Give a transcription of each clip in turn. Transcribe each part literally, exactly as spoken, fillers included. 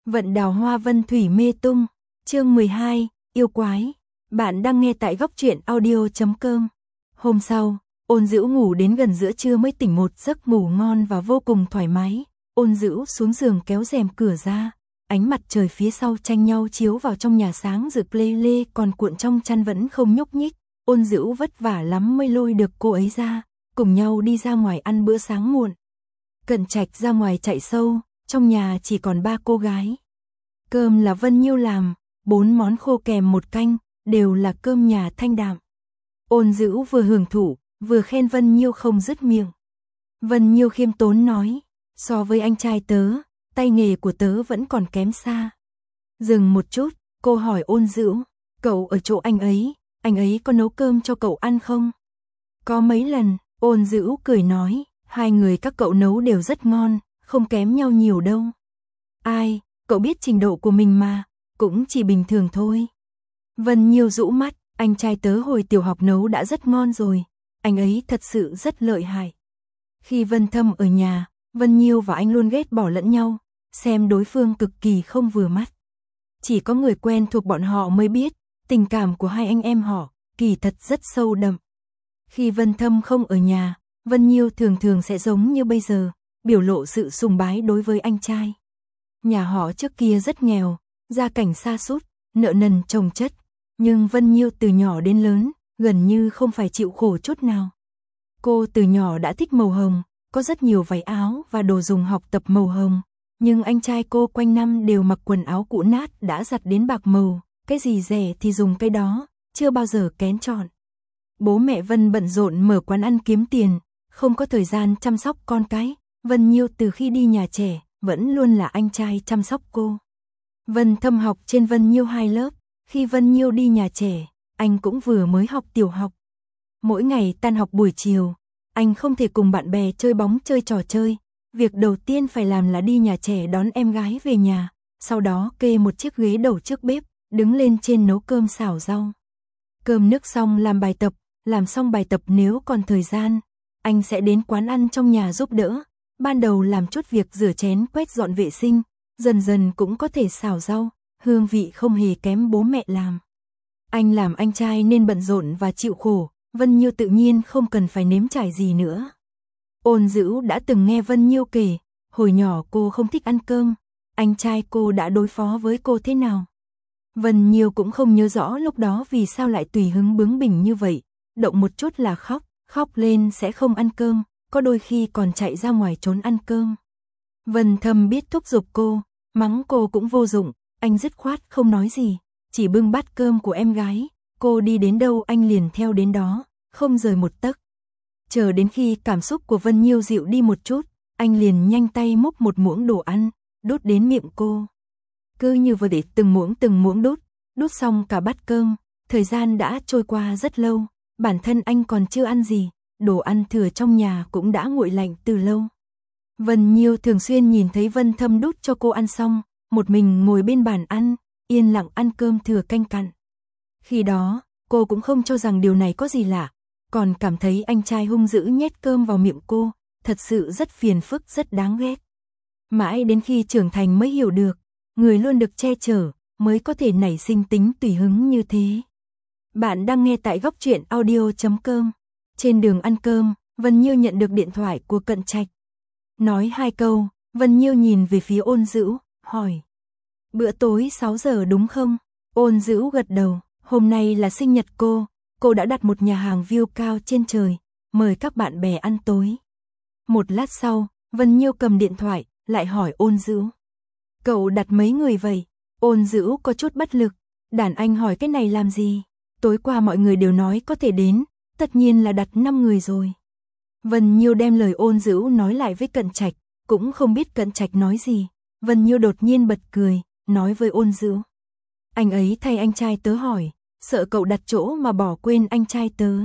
Vận đào hoa vân thủy mê tung, chương mười hai, yêu quái. Bạn đang nghe tại góc truyện audio chấm com. Hôm sau, Ôn Dữu ngủ đến gần giữa trưa mới tỉnh một giấc ngủ ngon và vô cùng thoải mái. Ôn Dữu xuống giường kéo rèm cửa ra, ánh mặt trời phía sau tranh nhau chiếu vào trong nhà sáng rực lê lê, còn cuộn trong chăn vẫn không nhúc nhích. Ôn Dữu vất vả lắm mới lôi được cô ấy ra, cùng nhau đi ra ngoài ăn bữa sáng muộn. Cận Trạch ra ngoài chạy sâu, trong nhà chỉ còn ba cô gái. Cơm là Vân Nhiêu làm, bốn món khô kèm một canh, đều là cơm nhà thanh đạm. Ôn Dữu vừa hưởng thụ, vừa khen Vân Nhiêu không dứt miệng. Vân Nhiêu khiêm tốn nói, so với anh trai tớ, tay nghề của tớ vẫn còn kém xa. Dừng một chút, cô hỏi Ôn Dữu, cậu ở chỗ anh ấy, anh ấy có nấu cơm cho cậu ăn không? Có mấy lần, Ôn Dữu cười nói, hai người các cậu nấu đều rất ngon, không kém nhau nhiều đâu. Ai, cậu biết trình độ của mình mà, cũng chỉ bình thường thôi. Vân Nhiêu rũ mắt, anh trai tớ hồi tiểu học nấu đã rất ngon rồi, anh ấy thật sự rất lợi hại. Khi Vân Thâm ở nhà, Vân Nhiêu và anh luôn ghét bỏ lẫn nhau, xem đối phương cực kỳ không vừa mắt. Chỉ có người quen thuộc bọn họ mới biết, tình cảm của hai anh em họ, kỳ thật rất sâu đậm. Khi Vân Thâm không ở nhà, Vân Nhiêu thường thường sẽ giống như bây giờ, biểu lộ sự sùng bái đối với anh trai. Nhà họ trước kia rất nghèo, gia cảnh sa sút, nợ nần chồng chất, nhưng Vân Nhiêu từ nhỏ đến lớn, gần như không phải chịu khổ chút nào. Cô từ nhỏ đã thích màu hồng, có rất nhiều váy áo và đồ dùng học tập màu hồng, nhưng anh trai cô quanh năm đều mặc quần áo cũ nát đã giặt đến bạc màu, cái gì rẻ thì dùng cái đó, chưa bao giờ kén chọn. Bố mẹ Vân bận rộn mở quán ăn kiếm tiền, không có thời gian chăm sóc con cái. Vân Nhiêu từ khi đi nhà trẻ, vẫn luôn là anh trai chăm sóc cô. Vân Thâm học trên Vân Nhiêu hai lớp, khi Vân Nhiêu đi nhà trẻ, anh cũng vừa mới học tiểu học. Mỗi ngày tan học buổi chiều, anh không thể cùng bạn bè chơi bóng chơi trò chơi. Việc đầu tiên phải làm là đi nhà trẻ đón em gái về nhà, sau đó kê một chiếc ghế đầu trước bếp, đứng lên trên nấu cơm xào rau. Cơm nước xong làm bài tập, làm xong bài tập nếu còn thời gian, anh sẽ đến quán ăn trong nhà giúp đỡ. Ban đầu làm chút việc rửa chén quét dọn vệ sinh, dần dần cũng có thể xào rau, hương vị không hề kém bố mẹ làm. Anh làm anh trai nên bận rộn và chịu khổ, Vân Nhiêu tự nhiên không cần phải nếm trải gì nữa. Ôn Dữu đã từng nghe Vân Nhiêu kể, hồi nhỏ cô không thích ăn cơm, anh trai cô đã đối phó với cô thế nào. Vân Nhiêu cũng không nhớ rõ lúc đó vì sao lại tùy hứng bướng bỉnh như vậy, động một chút là khóc, khóc lên sẽ không ăn cơm, có đôi khi còn chạy ra ngoài trốn ăn cơm. Vân Thâm biết thúc giục cô, mắng cô cũng vô dụng, anh dứt khoát không nói gì, chỉ bưng bát cơm của em gái, cô đi đến đâu anh liền theo đến đó, không rời một tấc. Chờ đến khi cảm xúc của Vân Nhiêu dịu đi một chút, anh liền nhanh tay múc một muỗng đồ ăn, đút đến miệng cô. Cứ như vừa để từng muỗng từng muỗng đút, đút xong cả bát cơm, thời gian đã trôi qua rất lâu, bản thân anh còn chưa ăn gì. Đồ ăn thừa trong nhà cũng đã nguội lạnh từ lâu. Vân Nhiêu thường xuyên nhìn thấy Vân Thâm đút cho cô ăn xong, một mình ngồi bên bàn ăn, yên lặng ăn cơm thừa canh cặn. Khi đó, cô cũng không cho rằng điều này có gì lạ, còn cảm thấy anh trai hung dữ nhét cơm vào miệng cô, thật sự rất phiền phức, rất đáng ghét. Mãi đến khi trưởng thành mới hiểu được, người luôn được che chở, mới có thể nảy sinh tính tùy hứng như thế. Bạn đang nghe tại góc truyện audio chấm com. Trên đường ăn cơm, Vân Nhiêu nhận được điện thoại của Cận Trạch. Nói hai câu, Vân Nhiêu nhìn về phía Ôn Dữu, hỏi. Bữa tối sáu giờ đúng không? Ôn Dữu gật đầu, hôm nay là sinh nhật cô, cô đã đặt một nhà hàng view cao trên trời, mời các bạn bè ăn tối. Một lát sau, Vân Nhiêu cầm điện thoại, lại hỏi Ôn Dữu. Cậu đặt mấy người vậy? Ôn Dữu có chút bất lực, đàn anh hỏi cái này làm gì? Tối qua mọi người đều nói có thể đến. Tất nhiên là đặt năm người rồi. Vân Nhiêu đem lời Ôn Dữu nói lại với Cận Trạch, cũng không biết Cận Trạch nói gì. Vân Nhiêu đột nhiên bật cười, nói với Ôn Dữu. Anh ấy thay anh trai tớ hỏi, sợ cậu đặt chỗ mà bỏ quên anh trai tớ.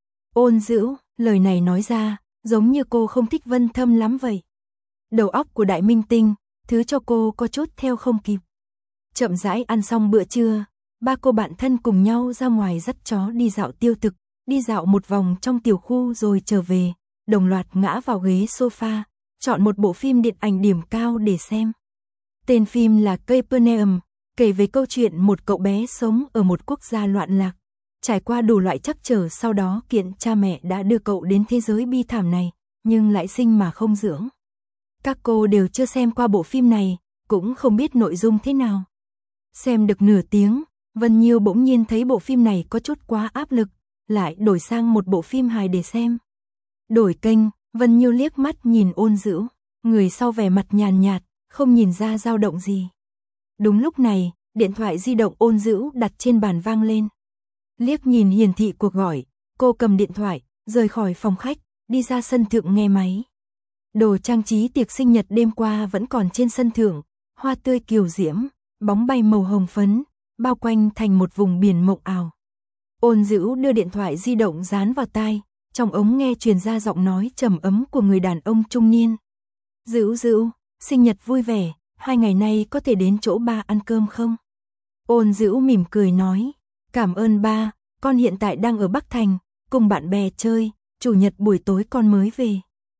Ôn Dữu, lời này nói ra, giống như cô không thích Vân Thâm lắm vậy. Đầu óc của đại minh tinh, thứ cho cô có chút theo không kịp. Chậm rãi ăn xong bữa trưa, ba cô bạn thân cùng nhau ra ngoài dắt chó đi dạo tiêu thực. Đi dạo một vòng trong tiểu khu rồi trở về, đồng loạt ngã vào ghế sofa, chọn một bộ phim điện ảnh điểm cao để xem. Tên phim là Capernaum, kể về câu chuyện một cậu bé sống ở một quốc gia loạn lạc. Trải qua đủ loại trắc trở sau đó kiện cha mẹ đã đưa cậu đến thế giới bi thảm này, nhưng lại sinh mà không dưỡng. Các cô đều chưa xem qua bộ phim này, cũng không biết nội dung thế nào. Xem được nửa tiếng, Vân Nhiêu bỗng nhiên thấy bộ phim này có chút quá áp lực, lại đổi sang một bộ phim hài để xem. Đổi kênh, Vân Nhiêu liếc mắt nhìn Ôn Dữu, người sau vẻ mặt nhàn nhạt, không nhìn ra dao động gì. Đúng lúc này, điện thoại di động Ôn Dữu đặt trên bàn vang lên. Liếc nhìn hiển thị cuộc gọi, cô cầm điện thoại, rời khỏi phòng khách, đi ra sân thượng nghe máy. Đồ trang trí tiệc sinh nhật đêm qua vẫn còn trên sân thượng, hoa tươi kiều diễm, bóng bay màu hồng phấn, bao quanh thành một vùng biển mộng ảo. Ôn Dữu đưa điện thoại di động dán vào tai, trong ống nghe truyền ra giọng nói trầm ấm của người đàn ông trung niên. Dữu Dữu, sinh nhật vui vẻ, hai ngày nay có thể đến chỗ ba ăn cơm không? Ôn Dữu mỉm cười nói, cảm ơn ba, con hiện tại đang ở Bắc Thành, cùng bạn bè chơi, chủ nhật buổi tối con mới về.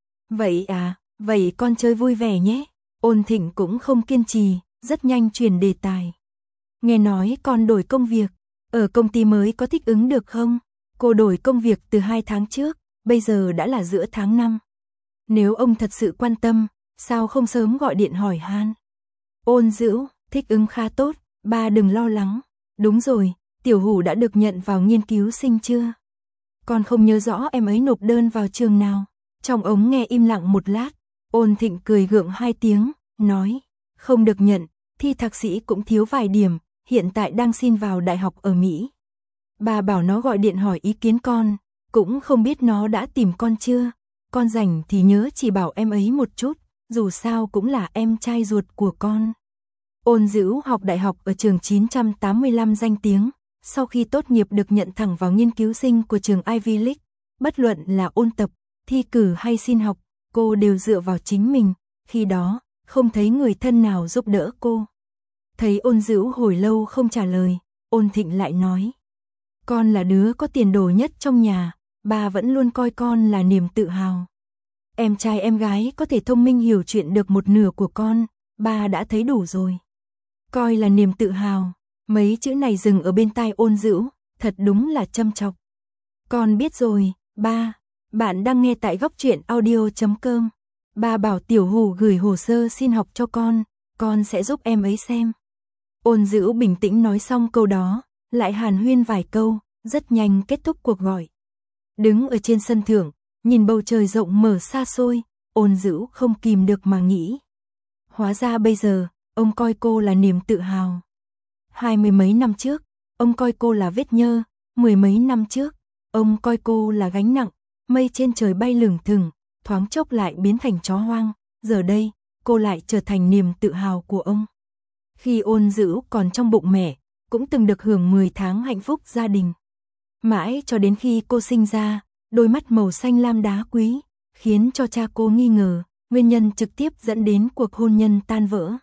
Vậy à, vậy con chơi vui vẻ nhé. Ôn Thịnh cũng không kiên trì, rất nhanh chuyển đề tài. Nghe nói con đổi công việc, ở công ty mới có thích ứng được không? Cô đổi công việc từ hai tháng trước, bây giờ đã là giữa tháng năm. Nếu ông thật sự quan tâm, sao không sớm gọi điện hỏi han? Ôn Dữu, thích ứng khá tốt, ba đừng lo lắng. Đúng rồi, Tiểu Hủ đã được nhận vào nghiên cứu sinh chưa? Con không nhớ rõ em ấy nộp đơn vào trường nào. Trong ống nghe im lặng một lát, Ôn Thịnh cười gượng hai tiếng, nói, không được nhận, thi thạc sĩ cũng thiếu vài điểm, hiện tại đang xin vào đại học ở Mỹ. Bà bảo nó gọi điện hỏi ý kiến con, cũng không biết nó đã tìm con chưa, con rảnh thì nhớ chỉ bảo em ấy một chút, dù sao cũng là em trai ruột của con. Ôn Dữu học đại học ở trường chín trăm tám mươi lăm danh tiếng, sau khi tốt nghiệp được nhận thẳng vào nghiên cứu sinh của trường Ivy League, bất luận là ôn tập, thi cử hay xin học, cô đều dựa vào chính mình, khi đó, không thấy người thân nào giúp đỡ cô. Thấy Ôn Dữu hồi lâu không trả lời, Ôn Thịnh lại nói, con là đứa có tiền đồ nhất trong nhà, bà vẫn luôn coi con là niềm tự hào. Em trai em gái có thể thông minh hiểu chuyện được một nửa của con, bà đã thấy đủ rồi. Coi là niềm tự hào, mấy chữ này dừng ở bên tai Ôn Dữu, thật đúng là châm chọc. Con biết rồi, ba. Bạn đang nghe tại góc truyện audio chấm com. Ba bảo Tiểu Hủ gửi hồ sơ xin học cho con, con sẽ giúp em ấy xem. Ôn Dữu bình tĩnh nói xong câu đó, lại hàn huyên vài câu, rất nhanh kết thúc cuộc gọi. Đứng ở trên sân thượng, nhìn bầu trời rộng mở xa xôi, Ôn Dữu không kìm được mà nghĩ. Hóa ra bây giờ, ông coi cô là niềm tự hào. Hai mươi mấy năm trước, ông coi cô là vết nhơ, mười mấy năm trước, ông coi cô là gánh nặng. Mây trên trời bay lửng thừng, thoáng chốc lại biến thành chó hoang, giờ đây, cô lại trở thành niềm tự hào của ông. Khi Ôn Dữu còn trong bụng mẹ, cũng từng được hưởng mười tháng hạnh phúc gia đình. Mãi cho đến khi cô sinh ra, đôi mắt màu xanh lam đá quý, khiến cho cha cô nghi ngờ, nguyên nhân trực tiếp dẫn đến cuộc hôn nhân tan vỡ.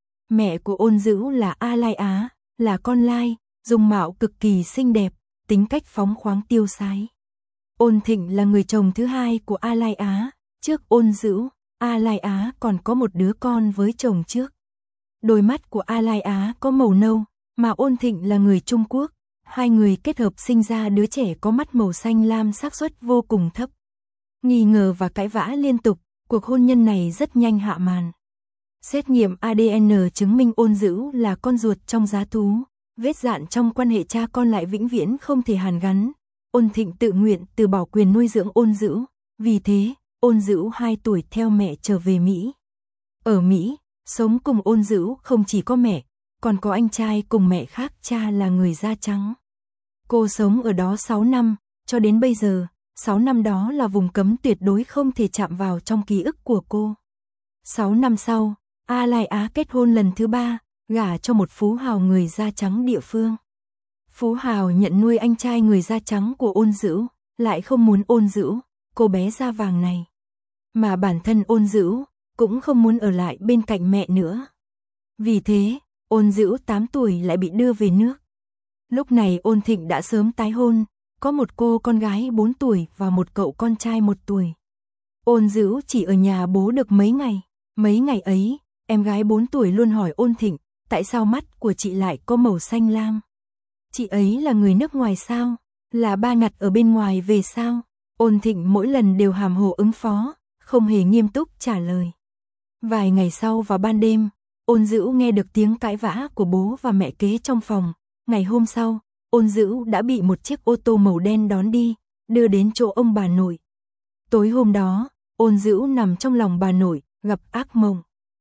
Mẹ của Ôn Dữu là A Lai Á, là con lai, dung mạo cực kỳ xinh đẹp, tính cách phóng khoáng tiêu sái. Ôn Thịnh là người chồng thứ hai của A Lai Á, trước Ôn Dữu, A Lai Á còn có một đứa con với chồng trước. Đôi mắt của A Lai Á có màu nâu, mà Ôn Thịnh là người Trung Quốc, hai người kết hợp sinh ra đứa trẻ có mắt màu xanh lam xác suất vô cùng thấp. Nghi ngờ và cãi vã liên tục, cuộc hôn nhân này rất nhanh hạ màn. Xét nghiệm A D N chứng minh Ôn Dữu là con ruột trong giá thú, vết dạn trong quan hệ cha con lại vĩnh viễn không thể hàn gắn. Ôn Thịnh tự nguyện từ bỏ quyền nuôi dưỡng Ôn Dữu, vì thế, Ôn Dữu hai tuổi theo mẹ trở về Mỹ. Ở Mỹ, sống cùng Ôn Dữu không chỉ có mẹ, còn có anh trai cùng mẹ khác, cha là người da trắng. Cô sống ở đó sáu năm, cho đến bây giờ, sáu năm đó là vùng cấm tuyệt đối không thể chạm vào trong ký ức của cô. sáu năm sau, A Lai Á kết hôn lần thứ ba, gả cho một phú hào người da trắng địa phương. Phú hào nhận nuôi anh trai người da trắng của Ôn Dữu, lại không muốn Ôn Dữu, cô bé da vàng này. Mà bản thân Ôn Dữu cũng không muốn ở lại bên cạnh mẹ nữa. Vì thế, Ôn Dữu tám tuổi lại bị đưa về nước. Lúc này Ôn Thịnh đã sớm tái hôn, có một cô con gái bốn tuổi và một cậu con trai một tuổi. Ôn Dữu chỉ ở nhà bố được mấy ngày, mấy ngày ấy, em gái bốn tuổi luôn hỏi Ôn Thịnh, tại sao mắt của chị lại có màu xanh lam? Chị ấy là người nước ngoài sao? Là ba ngặt ở bên ngoài về sao? Ôn Thịnh mỗi lần đều hàm hồ ứng phó, không hề nghiêm túc trả lời. Vài ngày sau vào ban đêm, Ôn Dữu nghe được tiếng cãi vã của bố và mẹ kế trong phòng. Ngày hôm sau, Ôn Dữu đã bị một chiếc ô tô màu đen đón đi, đưa đến chỗ ông bà nội. Tối hôm đó, Ôn Dữu nằm trong lòng bà nội, gặp ác mộng.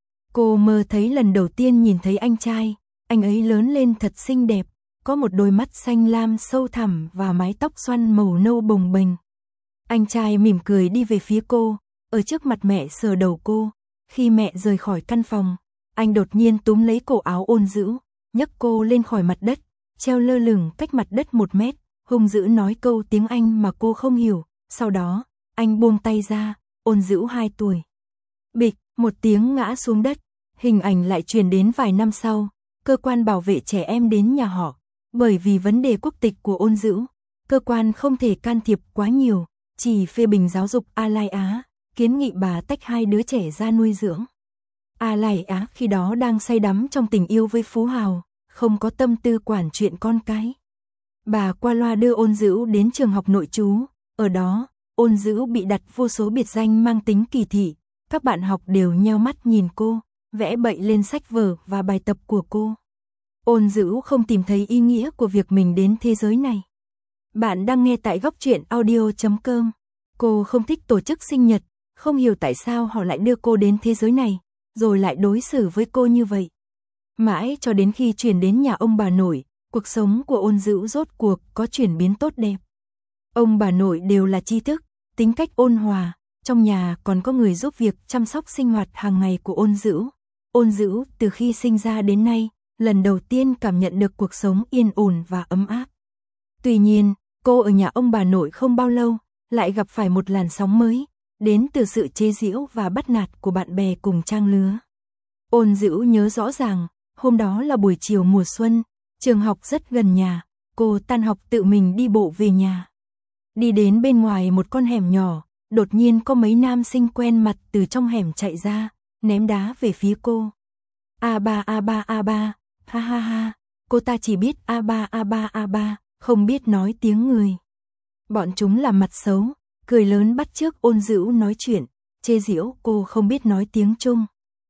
Cô mơ thấy lần đầu tiên nhìn thấy anh trai, anh ấy lớn lên thật xinh đẹp, có một đôi mắt xanh lam sâu thẳm và mái tóc xoăn màu nâu bồng bềnh. Anh trai mỉm cười đi về phía cô, ở trước mặt mẹ sờ đầu cô. Khi mẹ rời khỏi căn phòng, anh đột nhiên túm lấy cổ áo Ôn Dữu, nhấc cô lên khỏi mặt đất, treo lơ lửng cách mặt đất một mét, hung dữ nói câu tiếng Anh mà cô không hiểu. Sau đó, anh buông tay ra, Ôn Dữu hai tuổi. Bịch, một tiếng ngã xuống đất. Hình ảnh lại truyền đến vài năm sau, cơ quan bảo vệ trẻ em đến nhà họ. Bởi vì vấn đề quốc tịch của Ôn Dữu, cơ quan không thể can thiệp quá nhiều, chỉ phê bình giáo dục A Lai Á, kiến nghị bà tách hai đứa trẻ ra nuôi dưỡng. A Lai Á khi đó đang say đắm trong tình yêu với Phú Hào, không có tâm tư quản chuyện con cái. Bà qua loa đưa Ôn Dữu đến trường học nội trú, ở đó, Ôn Dữu bị đặt vô số biệt danh mang tính kỳ thị, các bạn học đều nheo mắt nhìn cô, vẽ bậy lên sách vở và bài tập của cô. Ôn Dữu không tìm thấy ý nghĩa của việc mình đến thế giới này. Bạn đang nghe tại góc truyện audio chấm com. Cô không thích tổ chức sinh nhật, không hiểu tại sao họ lại đưa cô đến thế giới này, rồi lại đối xử với cô như vậy. Mãi cho đến khi chuyển đến nhà ông bà nội, cuộc sống của Ôn Dữu rốt cuộc có chuyển biến tốt đẹp. Ông bà nội đều là tri thức, tính cách ôn hòa, trong nhà còn có người giúp việc chăm sóc sinh hoạt hàng ngày của Ôn Dữu. Ôn Dữu từ khi sinh ra đến nay, lần đầu tiên cảm nhận được cuộc sống yên ổn và ấm áp. Tuy nhiên, cô ở nhà ông bà nội không bao lâu, lại gặp phải một làn sóng mới, đến từ sự chế giễu và bắt nạt của bạn bè cùng trang lứa. Ôn Dữu nhớ rõ ràng, hôm đó là buổi chiều mùa xuân, trường học rất gần nhà, cô tan học tự mình đi bộ về nhà. Đi đến bên ngoài một con hẻm nhỏ, đột nhiên có mấy nam sinh quen mặt từ trong hẻm chạy ra, ném đá về phía cô. A ba a ba a ba, ha ha ha, cô ta chỉ biết a ba a ba a ba, không biết nói tiếng người. Bọn chúng làm mặt xấu, cười lớn bắt chước Ôn Dữu nói chuyện, chê giễu cô không biết nói tiếng Trung.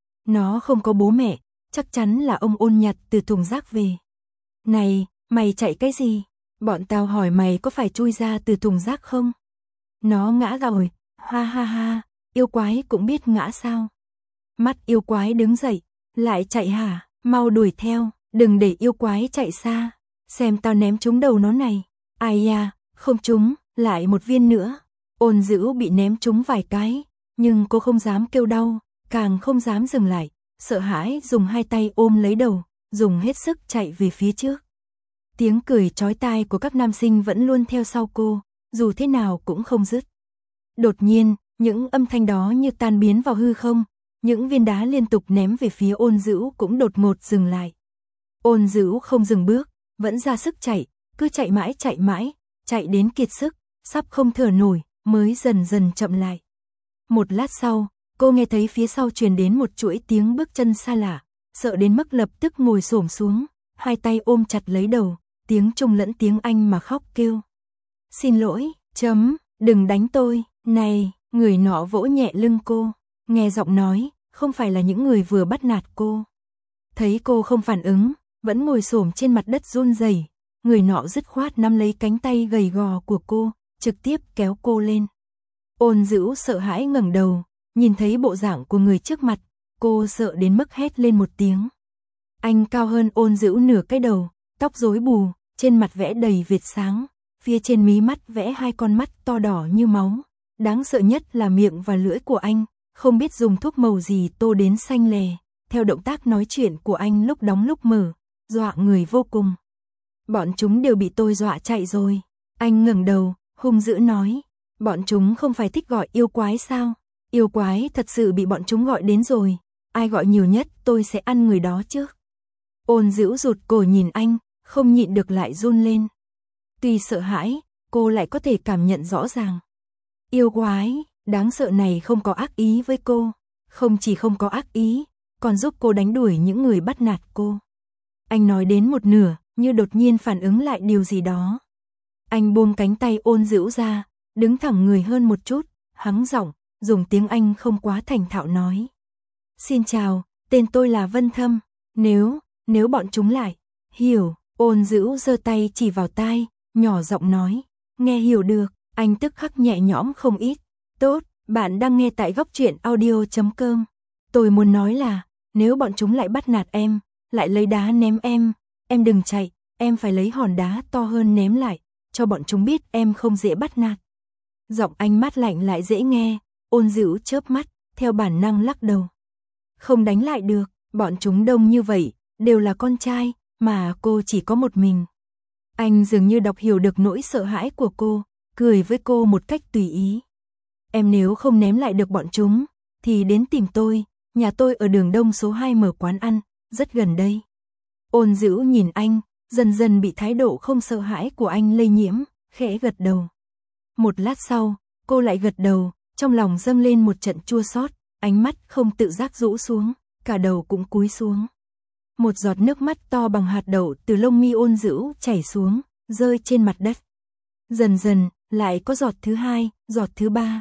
Nó không có bố mẹ, chắc chắn là ông Ôn nhặt từ thùng rác về. Này, mày chạy cái gì? Bọn tao hỏi mày có phải chui ra từ thùng rác không? Nó ngã rồi, ha ha ha, yêu quái cũng biết ngã sao? Mắt yêu quái đứng dậy, lại chạy hả? Mau đuổi theo, đừng để yêu quái chạy xa. Xem tao ném trúng đầu nó này. Ai da, không trúng, lại một viên nữa. Ôn Dữu bị ném trúng vài cái, nhưng cô không dám kêu đau, càng không dám dừng lại, sợ hãi dùng hai tay ôm lấy đầu, dùng hết sức chạy về phía trước. Tiếng cười chói tai của các nam sinh vẫn luôn theo sau cô, dù thế nào cũng không dứt. Đột nhiên, những âm thanh đó như tan biến vào hư không, những viên đá liên tục ném về phía Ôn Dữu cũng đột ngột dừng lại. Ôn Dữu không dừng bước, vẫn ra sức chạy, cứ chạy mãi chạy mãi, chạy đến kiệt sức, sắp không thở nổi, mới dần dần chậm lại. Một lát sau, cô nghe thấy phía sau truyền đến một chuỗi tiếng bước chân xa lạ, sợ đến mức lập tức ngồi xổm xuống, hai tay ôm chặt lấy đầu, tiếng Trung lẫn tiếng Anh mà khóc kêu. Xin lỗi, chấm, đừng đánh tôi, này, người nọ vỗ nhẹ lưng cô, nghe giọng nói, không phải là những người vừa bắt nạt cô. Thấy cô không phản ứng, vẫn ngồi xổm trên mặt đất run rẩy, người nọ dứt khoát nắm lấy cánh tay gầy gò của cô, trực tiếp kéo cô lên. Ôn Dữu sợ hãi ngẩng đầu, nhìn thấy bộ dạng của người trước mặt, cô sợ đến mức hét lên một tiếng. Anh cao hơn Ôn Dữu nửa cái đầu, tóc rối bù, trên mặt vẽ đầy vệt sáng, phía trên mí mắt vẽ hai con mắt to đỏ như máu. Đáng sợ nhất là miệng và lưỡi của anh, không biết dùng thuốc màu gì tô đến xanh lè, theo động tác nói chuyện của anh lúc đóng lúc mở, dọa người vô cùng. Bọn chúng đều bị tôi dọa chạy rồi. Anh ngẩng đầu, hung dữ nói, bọn chúng không phải thích gọi yêu quái sao? Yêu quái thật sự bị bọn chúng gọi đến rồi, ai gọi nhiều nhất tôi sẽ ăn người đó trước. Ôn Dữu rụt cổ nhìn anh, không nhịn được lại run lên. Tuy sợ hãi, cô lại có thể cảm nhận rõ ràng. Yêu quái, đáng sợ này không có ác ý với cô, không chỉ không có ác ý, còn giúp cô đánh đuổi những người bắt nạt cô. Anh nói đến một nửa, như đột nhiên phản ứng lại điều gì đó. Anh buông cánh tay Ôn Dữu ra, đứng thẳng người hơn một chút, hắng giọng, dùng tiếng Anh không quá thành thạo nói. Xin chào, tên tôi là Vân Thâm, nếu, nếu bọn chúng lại, hiểu, Ôn Dữu giơ tay chỉ vào tai, nhỏ giọng nói, nghe hiểu được, anh tức khắc nhẹ nhõm không ít. Tốt, bạn đang nghe tại góc truyện audio chấm com. Tôi muốn nói là, nếu bọn chúng lại bắt nạt em, lại lấy đá ném em, em đừng chạy, em phải lấy hòn đá to hơn ném lại, cho bọn chúng biết em không dễ bắt nạt. Giọng anh mát lạnh lại dễ nghe, Ôn Dữu chớp mắt, theo bản năng lắc đầu. Không đánh lại được, bọn chúng đông như vậy, đều là con trai, mà cô chỉ có một mình. Anh dường như đọc hiểu được nỗi sợ hãi của cô, cười với cô một cách tùy ý. Em nếu không ném lại được bọn chúng, thì đến tìm tôi, nhà tôi ở đường Đông số hai mở quán ăn, rất gần đây. Ôn Dữu nhìn anh, dần dần bị thái độ không sợ hãi của anh lây nhiễm, khẽ gật đầu. Một lát sau, cô lại gật đầu, trong lòng dâng lên một trận chua xót, ánh mắt không tự giác rũ xuống, cả đầu cũng cúi xuống. Một giọt nước mắt to bằng hạt đậu từ lông mi Ôn Dữu chảy xuống, rơi trên mặt đất. Dần dần, lại có giọt thứ hai, giọt thứ ba.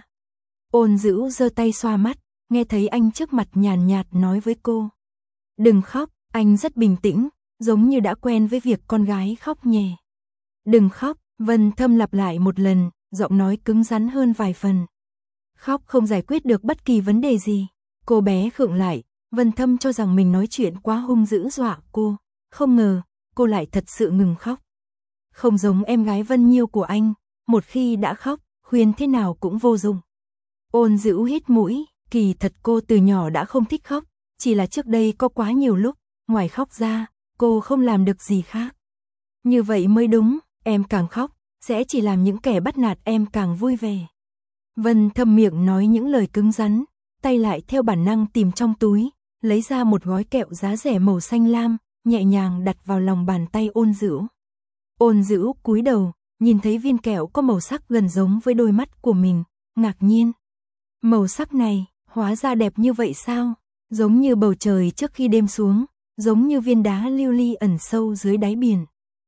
Ôn Dữu giơ tay xoa mắt, nghe thấy anh trước mặt nhàn nhạt nói với cô. Đừng khóc, anh rất bình tĩnh, giống như đã quen với việc con gái khóc nhè. Đừng khóc, Vân Thâm lặp lại một lần, giọng nói cứng rắn hơn vài phần. Khóc không giải quyết được bất kỳ vấn đề gì. Cô bé khựng lại, Vân Thâm cho rằng mình nói chuyện quá hung dữ dọa cô, không ngờ, cô lại thật sự ngừng khóc. Không giống em gái Vân Nhiêu của anh, một khi đã khóc, khuyên thế nào cũng vô dụng. Ôn Dữu hít mũi, kỳ thật cô từ nhỏ đã không thích khóc, chỉ là trước đây có quá nhiều lúc, ngoài khóc ra, cô không làm được gì khác. Như vậy mới đúng, em càng khóc, sẽ chỉ làm những kẻ bắt nạt em càng vui vẻ. Vân Thâm miệng nói những lời cứng rắn, tay lại theo bản năng tìm trong túi, lấy ra một gói kẹo giá rẻ màu xanh lam, nhẹ nhàng đặt vào lòng bàn tay Ôn Dữu. Ôn Dữu cúi đầu, nhìn thấy viên kẹo có màu sắc gần giống với đôi mắt của mình, ngạc nhiên. Màu sắc này, hóa ra đẹp như vậy sao? Giống như bầu trời trước khi đêm xuống, giống như viên đá lưu ly ẩn sâu dưới đáy biển.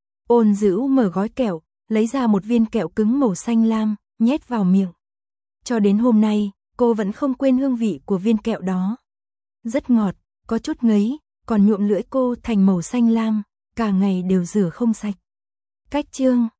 Ôn Dữu mở gói kẹo, lấy ra một viên kẹo cứng màu xanh lam, nhét vào miệng. Cho đến hôm nay, cô vẫn không quên hương vị của viên kẹo đó. Rất ngọt, có chút ngấy, còn nhuộm lưỡi cô thành màu xanh lam, cả ngày đều rửa không sạch. Cách chương